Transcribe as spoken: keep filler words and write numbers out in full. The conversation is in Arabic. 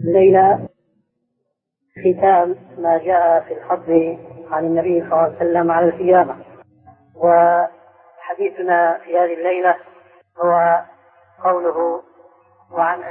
الليلة ختام ما جاء في الفضل عن النبي صلى الله عليه وسلم على القيامة، وحديثنا في هذه الليلة هو قوله وعن